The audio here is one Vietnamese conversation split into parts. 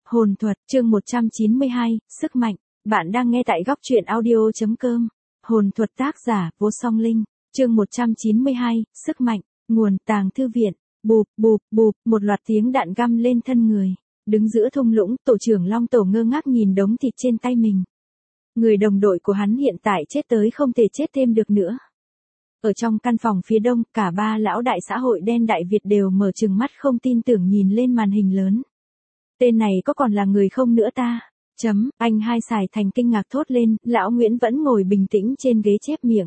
Hồn thuật, chương 192, sức mạnh. Bạn đang nghe tại góc truyện audio.com. Hồn thuật tác giả, Vô Song Linh. Chương 192, sức mạnh. Nguồn, Tàng Thư Viện. Bụp, bụp, bụp, một loạt tiếng đạn găm lên thân người. Đứng giữa thung lũng, tổ trưởng Long Tổ ngơ ngác nhìn đống thịt trên tay mình. Người đồng đội của hắn hiện tại chết tới không thể chết thêm được nữa. Ở trong căn phòng phía đông, cả ba lão đại xã hội đen Đại Việt đều mở trừng mắt không tin tưởng nhìn lên màn hình lớn. Tên này có còn là người không nữa ta? Anh hai xài thành kinh ngạc thốt lên, lão Nguyễn vẫn ngồi bình tĩnh trên ghế chép miệng.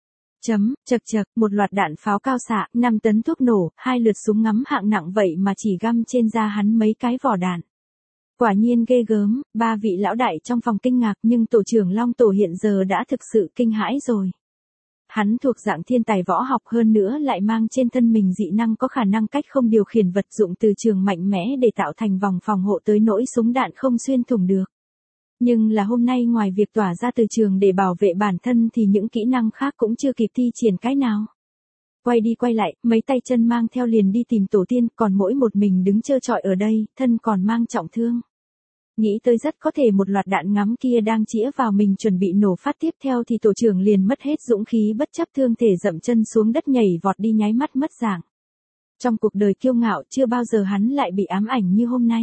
Chật chật, một loạt đạn pháo cao xạ, 5 tấn thuốc nổ, 2 lượt súng ngắm hạng nặng vậy mà chỉ găm trên da hắn mấy cái vỏ đạn. Quả nhiên ghê gớm, ba vị lão đại trong phòng kinh ngạc nhưng tổ trưởng Long Tổ hiện giờ đã thực sự kinh hãi rồi. Hắn thuộc dạng thiên tài võ học hơn nữa lại mang trên thân mình dị năng có khả năng cách không điều khiển vật dụng từ trường mạnh mẽ để tạo thành vòng phòng hộ tới nỗi súng đạn không xuyên thủng được. Nhưng là hôm nay ngoài việc tỏa ra từ trường để bảo vệ bản thân thì những kỹ năng khác cũng chưa kịp thi triển cái nào. Quay đi quay lại, mấy tay chân mang theo liền đi tìm tổ tiên, còn mỗi một mình đứng trơ trọi ở đây, thân còn mang trọng thương. Nghĩ tới rất có thể một loạt đạn ngắm kia đang chĩa vào mình chuẩn bị nổ phát tiếp theo thì tổ trưởng liền mất hết dũng khí bất chấp thương thể dậm chân xuống đất nhảy vọt đi nháy mắt mất dạng. Trong cuộc đời kiêu ngạo chưa bao giờ hắn lại bị ám ảnh như hôm nay.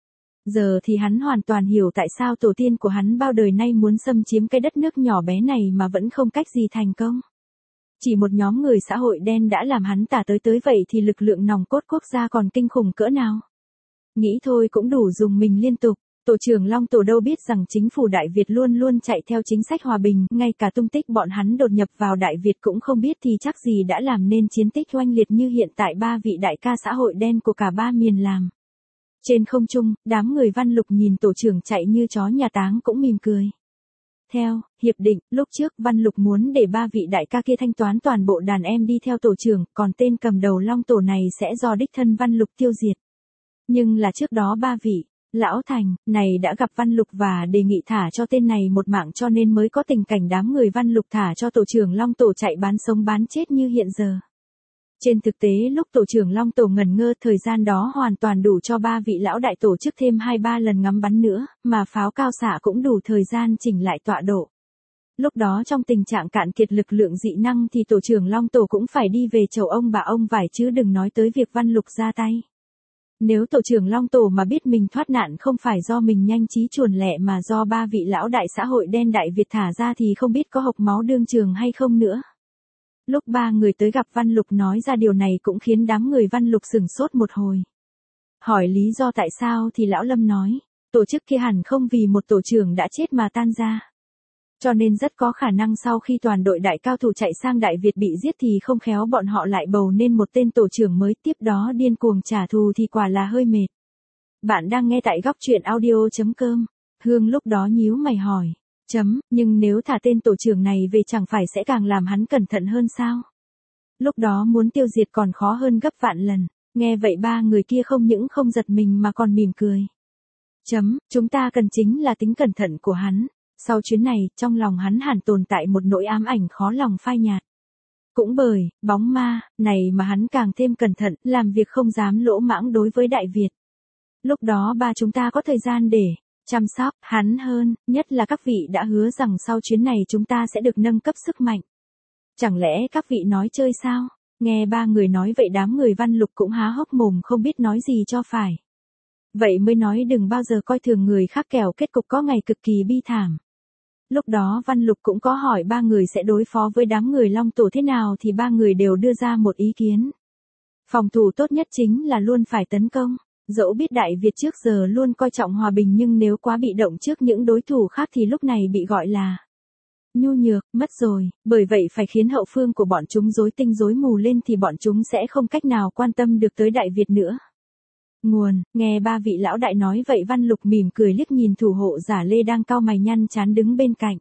Giờ thì hắn hoàn toàn hiểu tại sao tổ tiên của hắn bao đời nay muốn xâm chiếm cái đất nước nhỏ bé này mà vẫn không cách gì thành công. Chỉ một nhóm người xã hội đen đã làm hắn tả tới vậy thì lực lượng nòng cốt quốc gia còn kinh khủng cỡ nào. Nghĩ thôi cũng đủ dùng mình liên tục. Tổ trưởng Long Tổ đâu biết rằng chính phủ Đại Việt luôn luôn chạy theo chính sách hòa bình, ngay cả tung tích bọn hắn đột nhập vào Đại Việt cũng không biết thì chắc gì đã làm nên chiến tích oanh liệt như hiện tại ba vị đại ca xã hội đen của cả ba miền làm. Trên không trung, đám người Văn Lục nhìn tổ trưởng chạy như chó nhà táng cũng mỉm cười. Theo hiệp định, lúc trước Văn Lục muốn để ba vị đại ca kia thanh toán toàn bộ đàn em đi theo tổ trưởng, còn tên cầm đầu Long Tổ này sẽ do đích thân Văn Lục tiêu diệt. Nhưng là trước đó ba vị Lão Thành, này đã gặp Văn Lục và đề nghị thả cho tên này một mạng cho nên mới có tình cảnh đám người Văn Lục thả cho tổ trưởng Long Tổ chạy bán sống bán chết như hiện giờ. Trên thực tế lúc tổ trưởng Long Tổ ngẩn ngơ thời gian đó hoàn toàn đủ cho ba vị lão đại tổ chức thêm 2-3 lần ngắm bắn nữa, mà pháo cao xạ cũng đủ thời gian chỉnh lại tọa độ. Lúc đó trong tình trạng cạn kiệt lực lượng dị năng thì tổ trưởng Long Tổ cũng phải đi về chầu ông bà ông vải chứ đừng nói tới việc Văn Lục ra tay. Nếu tổ trưởng Long Tổ mà biết mình thoát nạn không phải do mình nhanh trí chuồn lẹ mà do ba vị lão đại xã hội đen Đại Việt thả ra thì không biết có hộc máu đương trường hay không nữa. Lúc ba người tới gặp Văn Lục nói ra điều này cũng khiến đám người Văn Lục sửng sốt một hồi. Hỏi lý do tại sao thì lão Lâm nói, tổ chức kia hẳn không vì một tổ trưởng đã chết mà tan ra. Cho nên rất có khả năng sau khi toàn đội đại cao thủ chạy sang Đại Việt bị giết thì không khéo bọn họ lại bầu nên một tên tổ trưởng mới tiếp đó điên cuồng trả thù thì quả là hơi mệt. Bạn đang nghe tại góc truyện audio.com. Hương lúc đó nhíu mày hỏi. Nhưng nếu thả tên tổ trưởng này về chẳng phải sẽ càng làm hắn cẩn thận hơn sao? Lúc đó muốn tiêu diệt còn khó hơn gấp vạn lần. Nghe vậy ba người kia không những không giật mình mà còn mỉm cười. Chúng ta cần chính là tính cẩn thận của hắn. Sau chuyến này, trong lòng hắn hẳn tồn tại một nỗi ám ảnh khó lòng phai nhạt. Cũng bởi, bóng ma, này mà hắn càng thêm cẩn thận, làm việc không dám lỗ mãng đối với Đại Việt. Lúc đó ba chúng ta có thời gian để chăm sóc hắn hơn, nhất là các vị đã hứa rằng sau chuyến này chúng ta sẽ được nâng cấp sức mạnh. Chẳng lẽ các vị nói chơi sao? Nghe ba người nói vậy đám người Văn Lục cũng há hốc mồm không biết nói gì cho phải. Vậy mới nói đừng bao giờ coi thường người khác kẻo kết cục có ngày cực kỳ bi thảm. Lúc đó Văn Lục cũng có hỏi ba người sẽ đối phó với đám người Long Tổ thế nào thì ba người đều đưa ra một ý kiến. Phòng thủ tốt nhất chính là luôn phải tấn công. Dẫu biết Đại Việt trước giờ luôn coi trọng hòa bình nhưng nếu quá bị động trước những đối thủ khác thì lúc này bị gọi là nhu nhược, mất rồi, bởi vậy phải khiến hậu phương của bọn chúng rối tinh rối mù lên thì bọn chúng sẽ không cách nào quan tâm được tới Đại Việt nữa. Nguồn, nghe ba vị lão đại nói vậy Văn Lục mỉm cười liếc nhìn thủ hộ giả Lê đang cau mày nhăn chán đứng bên cạnh.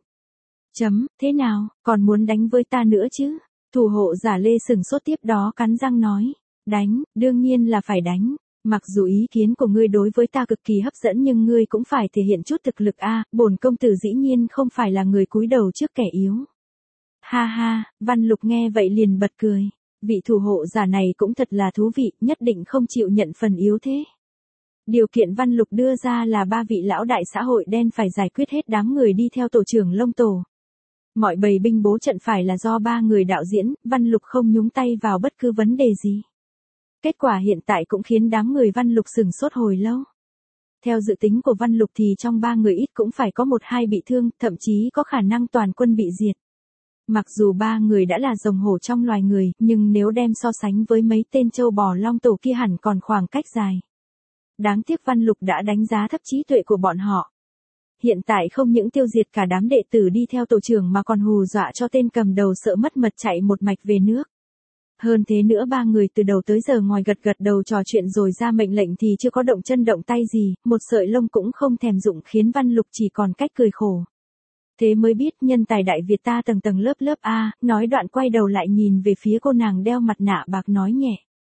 Thế nào, còn muốn đánh với ta nữa chứ? Thủ hộ giả Lê sừng sốt tiếp đó cắn răng nói, đánh, đương nhiên là phải đánh. Mặc dù ý kiến của ngươi đối với ta cực kỳ hấp dẫn nhưng ngươi cũng phải thể hiện chút thực lực a, bổn công tử dĩ nhiên không phải là người cúi đầu trước kẻ yếu. Ha ha, Văn Lục nghe vậy liền bật cười. Vị thủ hộ giả này cũng thật là thú vị, nhất định không chịu nhận phần yếu thế. Điều kiện Văn Lục đưa ra là ba vị lão đại xã hội đen phải giải quyết hết đám người đi theo tổ trưởng Lông Tổ. Mọi bầy binh bố trận phải là do ba người đạo diễn, Văn Lục không nhúng tay vào bất cứ vấn đề gì. Kết quả hiện tại cũng khiến đám người Văn Lục sửng sốt hồi lâu. Theo dự tính của Văn Lục thì trong ba người ít cũng phải có 1-2 bị thương, thậm chí có khả năng toàn quân bị diệt. Mặc dù ba người đã là rồng hổ trong loài người, nhưng nếu đem so sánh với mấy tên châu bò Long Tổ kia hẳn còn khoảng cách dài. Đáng tiếc Văn Lục đã đánh giá thấp trí tuệ của bọn họ. Hiện tại không những tiêu diệt cả đám đệ tử đi theo tổ trưởng mà còn hù dọa cho tên cầm đầu sợ mất mật chạy một mạch về nước. Hơn thế nữa ba người từ đầu tới giờ ngoài gật gật đầu trò chuyện rồi ra mệnh lệnh thì chưa có động chân động tay gì, một sợi lông cũng không thèm dụng khiến Văn Lục chỉ còn cách cười khổ. Thế mới biết nhân tài Đại Việt ta tầng tầng lớp lớp a, nói đoạn quay đầu lại nhìn về phía cô nàng đeo mặt nạ bạc nói nhẹ.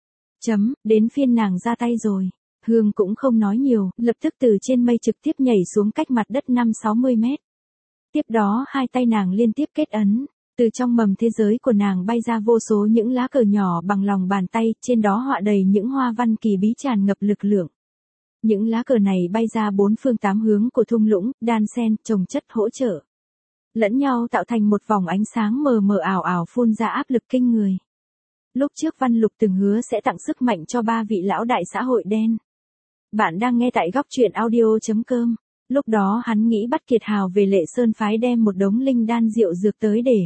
Đến phiên nàng ra tay rồi. Hương cũng không nói nhiều, lập tức từ trên mây trực tiếp nhảy xuống cách mặt đất 5-60 mét. Tiếp đó hai tay nàng liên tiếp kết ấn. Từ trong mầm thế giới của nàng bay ra vô số những lá cờ nhỏ bằng lòng bàn tay, trên đó họa đầy những hoa văn kỳ bí tràn ngập lực lượng. Những lá cờ này bay ra 4 phương 8 hướng của thung lũng, đan xen, chồng chất hỗ trợ lẫn nhau tạo thành một vòng ánh sáng mờ mờ ảo ảo phun ra áp lực kinh người. Lúc trước Văn Lục từng hứa sẽ tặng sức mạnh cho ba vị lão đại xã hội đen. Bạn đang nghe tại góc truyện audio.com. Lúc đó hắn nghĩ bắt Kiệt Hào về Lệ Sơn phái đem một đống linh đan rượu dược tới để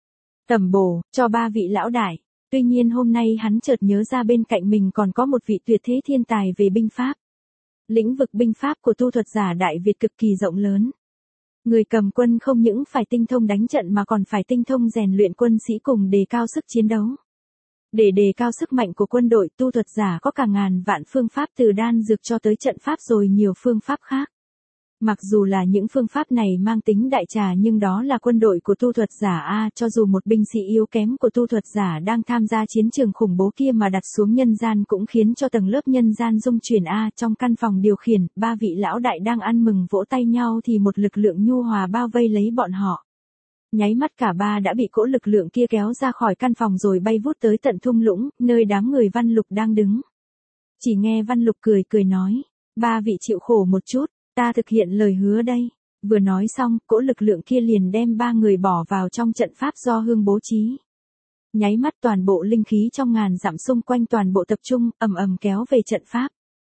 tẩm bổ cho ba vị lão đại. Tuy nhiên hôm nay hắn chợt nhớ ra bên cạnh mình còn có một vị tuyệt thế thiên tài về binh pháp. Lĩnh vực binh pháp của tu thuật giả Đại Việt cực kỳ rộng lớn. Người cầm quân không những phải tinh thông đánh trận mà còn phải tinh thông rèn luyện quân sĩ cùng đề cao sức chiến đấu. Để đề cao sức mạnh của quân đội, tu thuật giả có cả ngàn vạn phương pháp từ đan dược cho tới trận pháp rồi nhiều phương pháp khác. Mặc dù là những phương pháp này mang tính đại trà nhưng đó là quân đội của tu thuật giả A, cho dù một binh sĩ yếu kém của tu thuật giả đang tham gia chiến trường khủng bố kia mà đặt xuống nhân gian cũng khiến cho tầng lớp nhân gian rung chuyển A. Trong căn phòng điều khiển, ba vị lão đại đang ăn mừng vỗ tay nhau thì một lực lượng nhu hòa bao vây lấy bọn họ. Nháy mắt cả ba đã bị cỗ lực lượng kia kéo ra khỏi căn phòng rồi bay vút tới tận thung lũng, nơi đám người Văn Lục đang đứng. Chỉ nghe Văn Lục cười cười nói, ba vị chịu khổ một chút. Ta thực hiện lời hứa đây. Vừa nói xong, cỗ lực lượng kia liền đem ba người bỏ vào trong trận pháp do Hương bố trí. Nháy mắt toàn bộ linh khí trong ngàn dặm xung quanh toàn bộ tập trung, ầm ầm kéo về trận pháp.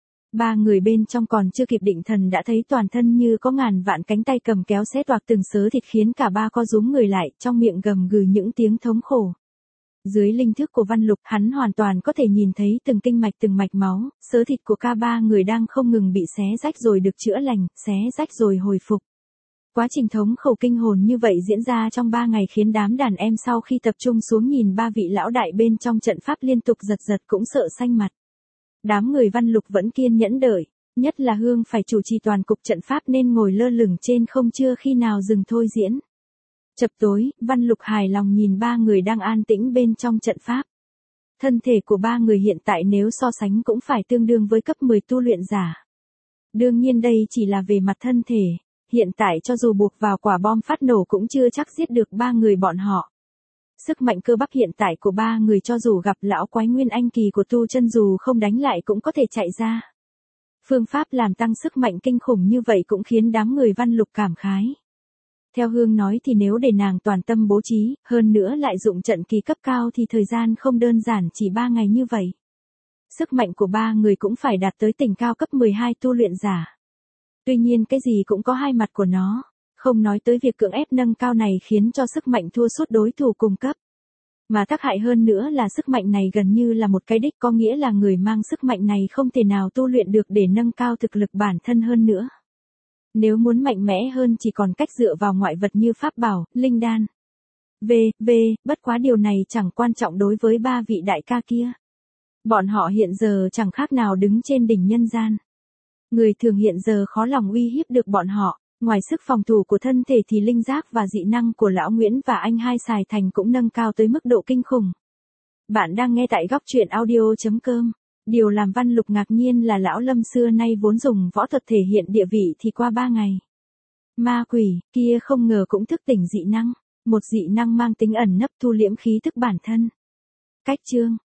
Ba người bên trong còn chưa kịp định thần đã thấy toàn thân như có ngàn vạn cánh tay cầm kéo xé toạc từng sớ thịt khiến cả ba co rúm người lại, trong miệng gầm gừ những tiếng thống khổ. Dưới linh thức của Văn Lục, hắn hoàn toàn có thể nhìn thấy từng kinh mạch từng mạch máu, sớ thịt của cả ba người đang không ngừng bị xé rách rồi được chữa lành, xé rách rồi hồi phục. Quá trình thống khổ kinh hồn như vậy diễn ra trong 3 ngày khiến đám đàn em sau khi tập trung xuống nhìn ba vị lão đại bên trong trận pháp liên tục giật giật cũng sợ xanh mặt. Đám người Văn Lục vẫn kiên nhẫn đợi, nhất là Hương phải chủ trì toàn cục trận pháp nên ngồi lơ lửng trên không chưa khi nào dừng thôi diễn. Chập tối, Văn Lục hài lòng nhìn ba người đang an tĩnh bên trong trận pháp. Thân thể của ba người hiện tại nếu so sánh cũng phải tương đương với cấp 10 tu luyện giả. Đương nhiên đây chỉ là về mặt thân thể, hiện tại cho dù buộc vào quả bom phát nổ cũng chưa chắc giết được ba người bọn họ. Sức mạnh cơ bắp hiện tại của ba người cho dù gặp lão quái nguyên anh kỳ của tu chân dù không đánh lại cũng có thể chạy ra. Phương pháp làm tăng sức mạnh kinh khủng như vậy cũng khiến đám người Văn Lục cảm khái. Theo Hương nói thì nếu để nàng toàn tâm bố trí, hơn nữa lại dụng trận kỳ cấp cao thì thời gian không đơn giản chỉ 3 ngày như vậy. Sức mạnh của ba người cũng phải đạt tới đỉnh cao cấp 12 tu luyện giả. Tuy nhiên cái gì cũng có hai mặt của nó, không nói tới việc cưỡng ép nâng cao này khiến cho sức mạnh thua sút đối thủ cùng cấp. Mà tác hại hơn nữa là sức mạnh này gần như là một cái đích, có nghĩa là người mang sức mạnh này không thể nào tu luyện được để nâng cao thực lực bản thân hơn nữa. Nếu muốn mạnh mẽ hơn chỉ còn cách dựa vào ngoại vật như pháp bảo, linh đan. Bất quá điều này chẳng quan trọng đối với ba vị đại ca kia. Bọn họ hiện giờ chẳng khác nào đứng trên đỉnh nhân gian. Người thường hiện giờ khó lòng uy hiếp được bọn họ, ngoài sức phòng thủ của thân thể thì linh giác và dị năng của lão Nguyễn và anh hai Sài Thành cũng nâng cao tới mức độ kinh khủng. Bạn đang nghe tại góc truyện audio.com. Điều làm Văn Lục ngạc nhiên là lão Lâm xưa nay vốn dùng võ thuật thể hiện địa vị thì qua 3 ngày. Ma quỷ kia không ngờ cũng thức tỉnh dị năng, một dị năng mang tính ẩn nấp thu liễm khí tức bản thân. Cách chương